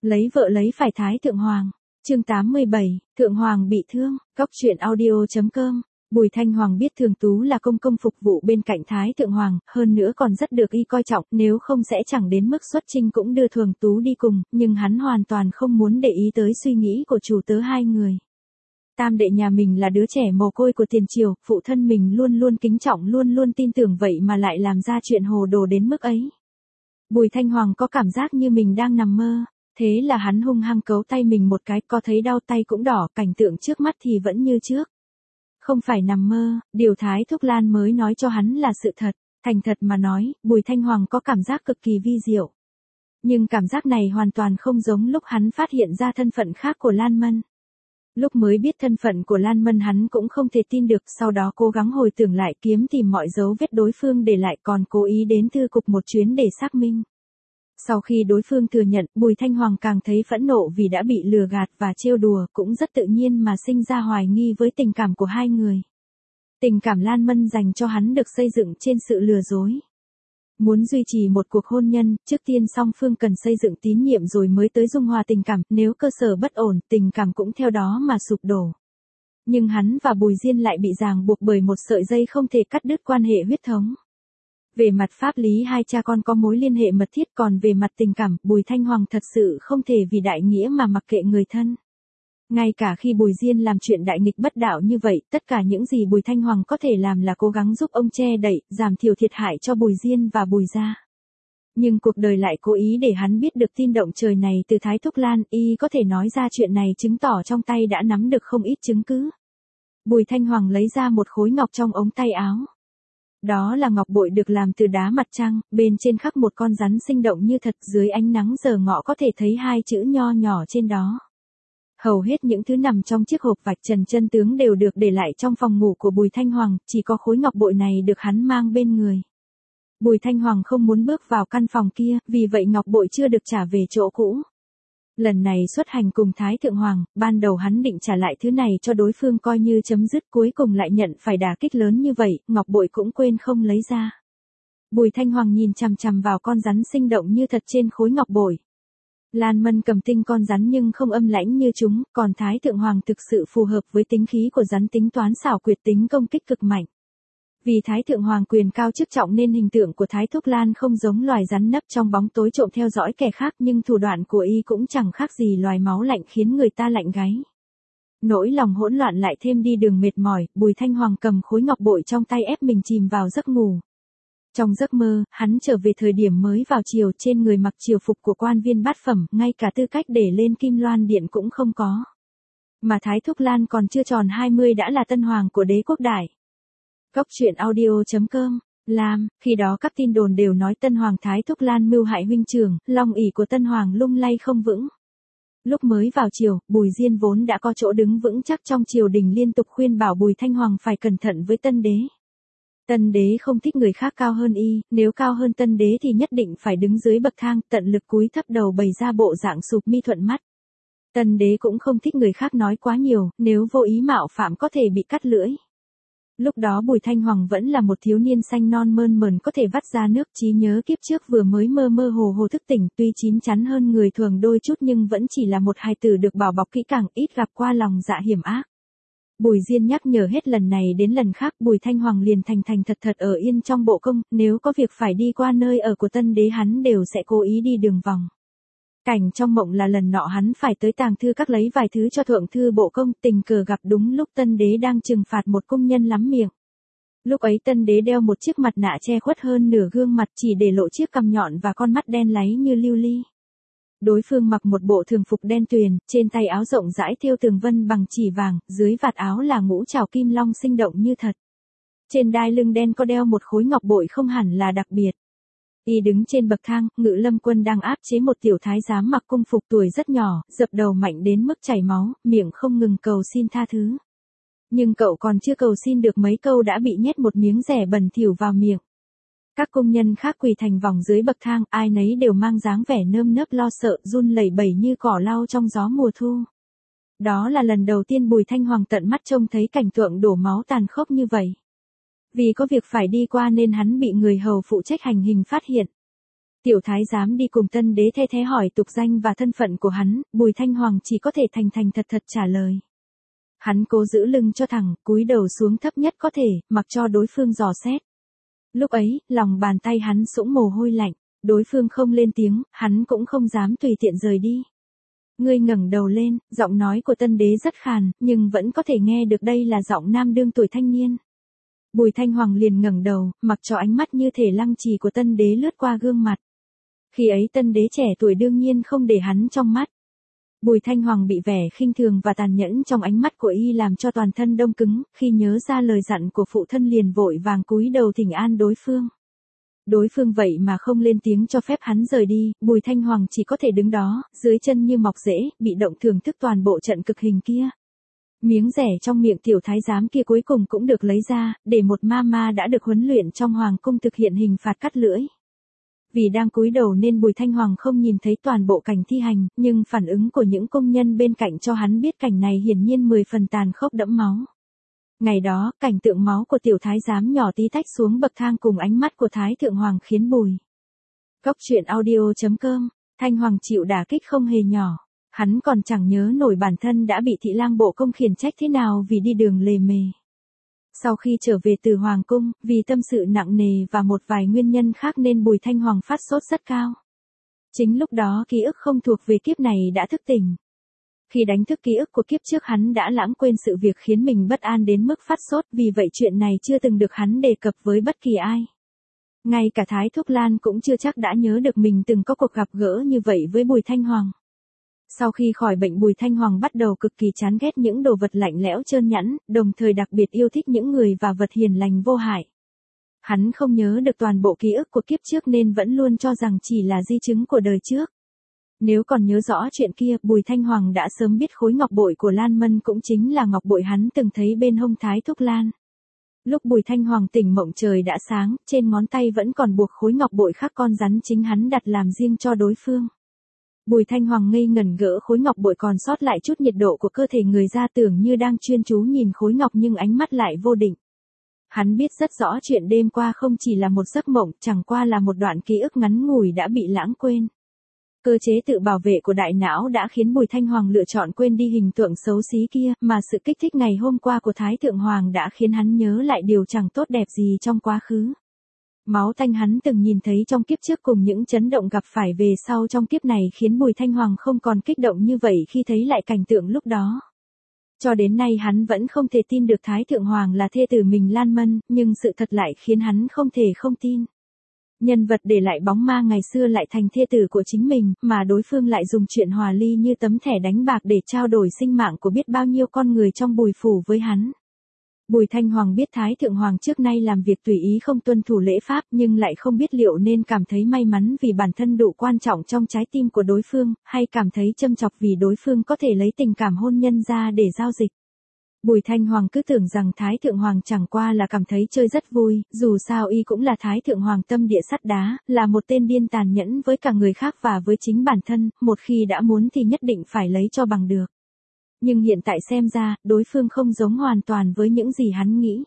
Lấy vợ lấy phải Thái Thượng Hoàng. Chương 87, Thượng Hoàng bị thương. Góc truyện audio.com. Bùi Thanh Hoàng biết Thường Tú là công công phục vụ bên cạnh Thái Thượng Hoàng, hơn nữa còn rất được y coi trọng, nếu không sẽ chẳng đến mức xuất chinh cũng đưa Thường Tú đi cùng, nhưng hắn hoàn toàn không muốn để ý tới suy nghĩ của chủ tớ hai người. Tam đệ nhà mình là đứa trẻ mồ côi của tiền triều, phụ thân mình luôn luôn kính trọng luôn luôn tin tưởng vậy mà lại làm ra chuyện hồ đồ đến mức ấy. Bùi Thanh Hoàng có cảm giác như mình đang nằm mơ. Thế là hắn hung hăng cấu tay mình một cái, có thấy đau tay cũng đỏ, cảnh tượng trước mắt thì vẫn như trước. Không phải nằm mơ, điều Thái Thúc Lan mới nói cho hắn là sự thật. Thành thật mà nói, Bùi Thanh Hoàng có cảm giác cực kỳ vi diệu. Nhưng cảm giác này hoàn toàn không giống lúc hắn phát hiện ra thân phận khác của Lan Mân. Lúc mới biết thân phận của Lan Mân hắn cũng không thể tin được, sau đó cố gắng hồi tưởng lại kiếm tìm mọi dấu vết đối phương để lại, còn cố ý đến thư cục một chuyến để xác minh. Sau khi đối phương thừa nhận, Bùi Thanh Hoàng càng thấy phẫn nộ vì đã bị lừa gạt và trêu đùa, cũng rất tự nhiên mà sinh ra hoài nghi với tình cảm của hai người. Tình cảm Lan Mân dành cho hắn được xây dựng trên sự lừa dối. Muốn duy trì một cuộc hôn nhân, trước tiên song phương cần xây dựng tín nhiệm rồi mới tới dung hòa tình cảm, nếu cơ sở bất ổn, tình cảm cũng theo đó mà sụp đổ. Nhưng hắn và Bùi Diên lại bị ràng buộc bởi một sợi dây không thể cắt đứt quan hệ huyết thống. Về mặt pháp lý hai cha con có mối liên hệ mật thiết, còn về mặt tình cảm, Bùi Thanh Hoàng thật sự không thể vì đại nghĩa mà mặc kệ người thân. Ngay cả khi Bùi Diên làm chuyện đại nghịch bất đạo như vậy, tất cả những gì Bùi Thanh Hoàng có thể làm là cố gắng giúp ông che đậy, giảm thiểu thiệt hại cho Bùi Diên và Bùi gia. Nhưng cuộc đời lại cố ý để hắn biết được tin động trời này từ Thái Thúc Lan, y có thể nói ra chuyện này chứng tỏ trong tay đã nắm được không ít chứng cứ. Bùi Thanh Hoàng lấy ra một khối ngọc trong ống tay áo. Đó là ngọc bội được làm từ đá mặt trăng, bên trên khắc một con rắn sinh động như thật, dưới ánh nắng giờ ngọ có thể thấy hai chữ nho nhỏ trên đó. Hầu hết những thứ nằm trong chiếc hộp vạch trần chân tướng đều được để lại trong phòng ngủ của Bùi Thanh Hoàng, chỉ có khối ngọc bội này được hắn mang bên người. Bùi Thanh Hoàng không muốn bước vào căn phòng kia, vì vậy ngọc bội chưa được trả về chỗ cũ. Lần này xuất hành cùng Thái Thượng Hoàng, ban đầu hắn định trả lại thứ này cho đối phương coi như chấm dứt, cuối cùng lại nhận phải đả kích lớn như vậy, ngọc bội cũng quên không lấy ra. Bùi Thanh Hoàng nhìn chằm chằm vào con rắn sinh động như thật trên khối ngọc bội. Lan Mân cầm tinh con rắn nhưng không âm lãnh như chúng, còn Thái Thượng Hoàng thực sự phù hợp với tính khí của rắn, tính toán xảo quyệt, tính công kích cực mạnh. Vì Thái Thượng Hoàng quyền cao chức trọng nên hình tượng của Thái Thúc Lan không giống loài rắn nấp trong bóng tối trộm theo dõi kẻ khác, nhưng thủ đoạn của y cũng chẳng khác gì loài máu lạnh khiến người ta lạnh gáy. Nỗi lòng hỗn loạn lại thêm đi đường mệt mỏi, Bùi Thanh Hoàng cầm khối ngọc bội trong tay ép mình chìm vào giấc ngủ. Trong giấc mơ, hắn trở về thời điểm mới vào triều, trên người mặc triều phục của quan viên bát phẩm, ngay cả tư cách để lên Kim Loan Điện cũng không có. Mà Thái Thúc Lan còn chưa tròn 20 đã là tân hoàng của đế quốc đại. Góc truyện audio.com. Khi đó các tin đồn đều nói tân hoàng Thái Thúc Lan mưu hại huynh trưởng, long ỷ của tân hoàng lung lay không vững. Lúc mới vào triều, Bùi Diên vốn đã có chỗ đứng vững chắc trong triều đình, liên tục khuyên bảo Bùi Thanh Hoàng phải cẩn thận với tân đế. Tân đế không thích người khác cao hơn y, nếu cao hơn tân đế thì nhất định phải đứng dưới bậc thang, tận lực cúi thấp đầu bày ra bộ dạng sụp mi thuận mắt. Tân đế cũng không thích người khác nói quá nhiều, nếu vô ý mạo phạm có thể bị cắt lưỡi. Lúc đó Bùi Thanh Hoàng vẫn là một thiếu niên xanh non mơn mởn có thể vắt ra nước, trí nhớ kiếp trước vừa mới mơ mơ hồ hồ thức tỉnh, tuy chín chắn hơn người thường đôi chút nhưng vẫn chỉ là một hài tử được bảo bọc kỹ càng, ít gặp qua lòng dạ hiểm ác. Bùi Diên nhắc nhở hết lần này đến lần khác, Bùi Thanh Hoàng liền thành thật ở yên trong bộ công, nếu có việc phải đi qua nơi ở của tân đế hắn đều sẽ cố ý đi đường vòng. Cảnh trong mộng là lần nọ hắn phải tới tàng thư các lấy vài thứ cho thượng thư bộ công, tình cờ gặp đúng lúc tân đế đang trừng phạt một công nhân lắm miệng. Lúc ấy tân đế đeo một chiếc mặt nạ che khuất hơn nửa gương mặt, chỉ để lộ chiếc cằm nhọn và con mắt đen láy như lưu ly. Đối phương mặc một bộ thường phục đen tuyền, trên tay áo rộng rãi thêu tường vân bằng chỉ vàng, dưới vạt áo là ngũ trảo kim long sinh động như thật. Trên đai lưng đen có đeo một khối ngọc bội không hẳn là đặc biệt. Y đứng trên bậc thang, Ngự Lâm Quân đang áp chế một tiểu thái giám mặc cung phục tuổi rất nhỏ, dập đầu mạnh đến mức chảy máu, miệng không ngừng cầu xin tha thứ. Nhưng cậu còn chưa cầu xin được mấy câu đã bị nhét một miếng dẻ bẩn thỉu vào miệng. Các công nhân khác quỳ thành vòng dưới bậc thang, ai nấy đều mang dáng vẻ nơm nớp lo sợ, run lẩy bẩy như cỏ lau trong gió mùa thu. Đó là lần đầu tiên Bùi Thanh Hoàng tận mắt trông thấy cảnh tượng đổ máu tàn khốc như vậy. Vì có việc phải đi qua nên hắn bị người hầu phụ trách hành hình phát hiện. Tiểu thái giám đi cùng tân đế the thé hỏi tục danh và thân phận của hắn, Bùi Thanh Hoàng chỉ có thể thành thành thật thật trả lời. Hắn cố giữ lưng cho thẳng, cúi đầu xuống thấp nhất có thể, mặc cho đối phương dò xét. Lúc ấy, lòng bàn tay hắn sũng mồ hôi lạnh, đối phương không lên tiếng, hắn cũng không dám tùy tiện rời đi. Ngươi ngẩng đầu lên, giọng nói của tân đế rất khàn, nhưng vẫn có thể nghe được đây là giọng nam đương tuổi thanh niên. Bùi Thanh Hoàng liền ngẩng đầu, mặc cho ánh mắt như thể lăng trì của tân đế lướt qua gương mặt. Khi ấy tân đế trẻ tuổi đương nhiên không để hắn trong mắt. Bùi Thanh Hoàng bị vẻ khinh thường và tàn nhẫn trong ánh mắt của y làm cho toàn thân đông cứng, khi nhớ ra lời dặn của phụ thân liền vội vàng cúi đầu thỉnh an đối phương. Đối phương vậy mà không lên tiếng cho phép hắn rời đi, Bùi Thanh Hoàng chỉ có thể đứng đó, dưới chân như mọc rễ, bị động thưởng thức toàn bộ trận cực hình kia. Miếng rẻ trong miệng tiểu thái giám kia cuối cùng cũng được lấy ra, để một ma ma đã được huấn luyện trong hoàng cung thực hiện hình phạt cắt lưỡi. Vì đang cúi đầu nên Bùi Thanh Hoàng không nhìn thấy toàn bộ cảnh thi hành, nhưng phản ứng của những công nhân bên cạnh cho hắn biết cảnh này hiển nhiên 10 phần tàn khốc đẫm máu. Ngày đó, cảnh tượng máu của tiểu thái giám nhỏ tí tách xuống bậc thang cùng ánh mắt của Thái Thượng Hoàng khiến Bùi. Cốc truyện audio.com, Thanh Hoàng chịu đả kích không hề nhỏ. Hắn còn chẳng nhớ nổi bản thân đã bị thị lang bộ công khiển trách thế nào vì đi đường lề mề. Sau khi trở về từ Hoàng cung, vì tâm sự nặng nề và một vài nguyên nhân khác nên Bùi Thanh Hoàng phát sốt rất cao. Chính lúc đó ký ức không thuộc về kiếp này đã thức tỉnh. Khi đánh thức ký ức của kiếp trước hắn đã lãng quên sự việc khiến mình bất an đến mức phát sốt, vì vậy chuyện này chưa từng được hắn đề cập với bất kỳ ai. Ngay cả Thái Thúc Lan cũng chưa chắc đã nhớ được mình từng có cuộc gặp gỡ như vậy với Bùi Thanh Hoàng. Sau khi khỏi bệnh Bùi Thanh Hoàng bắt đầu cực kỳ chán ghét những đồ vật lạnh lẽo trơn nhẵn, đồng thời đặc biệt yêu thích những người và vật hiền lành vô hại. Hắn không nhớ được toàn bộ ký ức của kiếp trước nên vẫn luôn cho rằng chỉ là di chứng của đời trước. Nếu còn nhớ rõ chuyện kia, Bùi Thanh Hoàng đã sớm biết khối ngọc bội của Lan Mân cũng chính là ngọc bội hắn từng thấy bên hông Thái Thúc Lan. Lúc Bùi Thanh Hoàng tỉnh mộng trời đã sáng, trên ngón tay vẫn còn buộc khối ngọc bội khác con rắn chính hắn đặt làm riêng cho đối phương. Bùi Thanh Hoàng ngây ngẩn gỡ khối ngọc bội còn sót lại chút nhiệt độ của cơ thể người ra, tưởng như đang chuyên chú nhìn khối ngọc nhưng ánh mắt lại vô định. Hắn biết rất rõ chuyện đêm qua không chỉ là một giấc mộng, chẳng qua là một đoạn ký ức ngắn ngủi đã bị lãng quên. Cơ chế tự bảo vệ của đại não đã khiến Bùi Thanh Hoàng lựa chọn quên đi hình tượng xấu xí kia, mà sự kích thích ngày hôm qua của Thái Thượng Hoàng đã khiến hắn nhớ lại điều chẳng tốt đẹp gì trong quá khứ. Máu tanh hắn từng nhìn thấy trong kiếp trước cùng những chấn động gặp phải về sau trong kiếp này khiến Bùi Thanh Hoàng không còn kích động như vậy khi thấy lại cảnh tượng lúc đó. Cho đến nay hắn vẫn không thể tin được Thái Thượng Hoàng là thê tử mình Lan Mân, nhưng sự thật lại khiến hắn không thể không tin. Nhân vật để lại bóng ma ngày xưa lại thành thê tử của chính mình, mà đối phương lại dùng chuyện hòa ly như tấm thẻ đánh bạc để trao đổi sinh mạng của biết bao nhiêu con người trong Bùi phủ với hắn. Bùi Thanh Hoàng biết Thái Thượng Hoàng trước nay làm việc tùy ý không tuân thủ lễ pháp, nhưng lại không biết liệu nên cảm thấy may mắn vì bản thân đủ quan trọng trong trái tim của đối phương, hay cảm thấy châm chọc vì đối phương có thể lấy tình cảm hôn nhân ra để giao dịch. Bùi Thanh Hoàng cứ tưởng rằng Thái Thượng Hoàng chẳng qua là cảm thấy chơi rất vui, dù sao y cũng là Thái Thượng Hoàng tâm địa sắt đá, là một tên điên tàn nhẫn với cả người khác và với chính bản thân, một khi đã muốn thì nhất định phải lấy cho bằng được. Nhưng hiện tại xem ra, đối phương không giống hoàn toàn với những gì hắn nghĩ.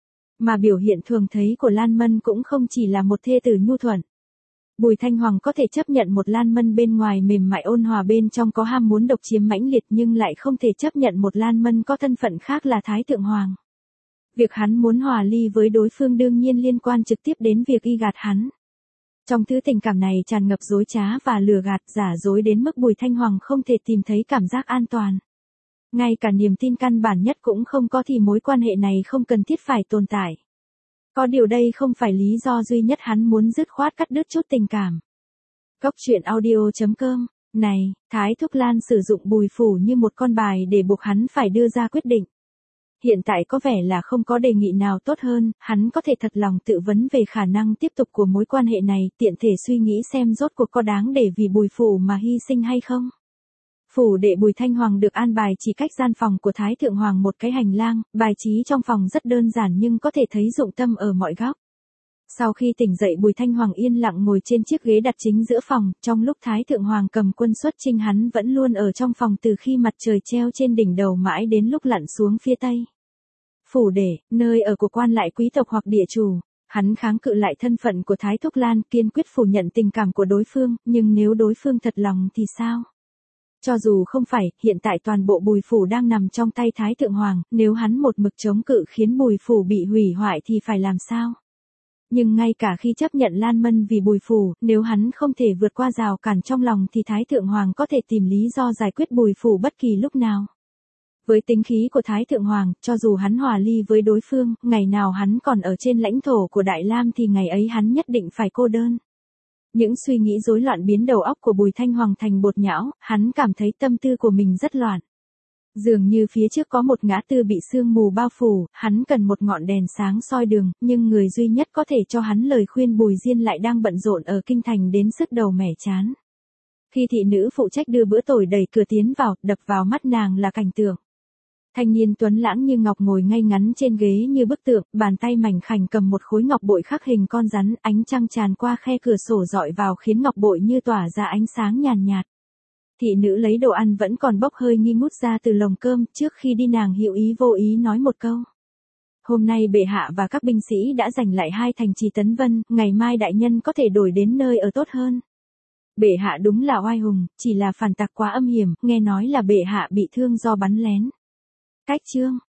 Mà biểu hiện thường thấy của Lan Mân cũng không chỉ là một thê tử nhu thuận. Bùi Thanh Hoàng có thể chấp nhận một Lan Mân bên ngoài mềm mại ôn hòa bên trong có ham muốn độc chiếm mãnh liệt, nhưng lại không thể chấp nhận một Lan Mân có thân phận khác là Thái Thượng Hoàng. Việc hắn muốn hòa ly với đối phương đương nhiên liên quan trực tiếp đến việc y gạt hắn. Trong thứ tình cảm này tràn ngập dối trá và lừa gạt, giả dối đến mức Bùi Thanh Hoàng không thể tìm thấy cảm giác an toàn. Ngay cả niềm tin căn bản nhất cũng không có thì mối quan hệ này không cần thiết phải tồn tại. Có điều đây không phải lý do duy nhất hắn muốn dứt khoát cắt đứt chút tình cảm. Cốc truyện audio.com, này, Thái Thúc Lan sử dụng Bùi phủ như một con bài để buộc hắn phải đưa ra quyết định. Hiện tại có vẻ là không có đề nghị nào tốt hơn, hắn có thể thật lòng tự vấn về khả năng tiếp tục của mối quan hệ này, tiện thể suy nghĩ xem rốt cuộc có đáng để vì Bùi phủ mà hy sinh hay không. Phủ đệ Bùi Thanh Hoàng được an bài chỉ cách gian phòng của Thái Thượng Hoàng một cái hành lang, bài trí trong phòng rất đơn giản nhưng có thể thấy dụng tâm ở mọi góc. Sau khi tỉnh dậy Bùi Thanh Hoàng yên lặng ngồi trên chiếc ghế đặt chính giữa phòng, trong lúc Thái Thượng Hoàng cầm quân xuất chinh hắn vẫn luôn ở trong phòng từ khi mặt trời treo trên đỉnh đầu mãi đến lúc lặn xuống phía tây. Phủ đệ, nơi ở của quan lại quý tộc hoặc địa chủ. Hắn kháng cự lại thân phận của Thái Thúc Lan, kiên quyết phủ nhận tình cảm của đối phương, nhưng nếu đối phương thật lòng thì sao? Cho dù không phải, hiện tại toàn bộ Bùi phủ đang nằm trong tay Thái Thượng Hoàng, nếu hắn một mực chống cự khiến Bùi phủ bị hủy hoại thì phải làm sao? Nhưng ngay cả khi chấp nhận Lan Mân vì Bùi phủ, nếu hắn không thể vượt qua rào cản trong lòng thì Thái Thượng Hoàng có thể tìm lý do giải quyết Bùi phủ bất kỳ lúc nào. Với tính khí của Thái Thượng Hoàng, cho dù hắn hòa ly với đối phương, ngày nào hắn còn ở trên lãnh thổ của Đại Lam thì ngày ấy hắn nhất định phải cô đơn. Những suy nghĩ rối loạn biến đầu óc của Bùi Thanh Hoàng thành bột nhão, hắn cảm thấy tâm tư của mình rất loạn. Dường như phía trước có một ngã tư bị sương mù bao phủ, hắn cần một ngọn đèn sáng soi đường, nhưng người duy nhất có thể cho hắn lời khuyên Bùi Diên lại đang bận rộn ở kinh thành đến sức đầu mẻ chán. Khi thị nữ phụ trách đưa bữa tỏi đẩy cửa tiến vào, đập vào mắt nàng là cảnh tượng. Thanh niên tuấn lãng như ngọc ngồi ngay ngắn trên ghế như bức tượng, bàn tay mảnh khảnh cầm một khối ngọc bội khắc hình con rắn, ánh trăng tràn qua khe cửa sổ dọi vào khiến ngọc bội như tỏa ra ánh sáng nhàn nhạt. Thị nữ lấy đồ ăn vẫn còn bốc hơi nghi ngút ra từ lồng cơm, trước khi đi nàng hữu ý vô ý nói một câu. Hôm nay bệ hạ và các binh sĩ đã giành lại 2 thành trì Tấn Vân, ngày mai đại nhân có thể đổi đến nơi ở tốt hơn. Bệ hạ đúng là oai hùng, chỉ là phản tặc quá âm hiểm, nghe nói là bệ hạ bị thương do bắn lén. Cách chương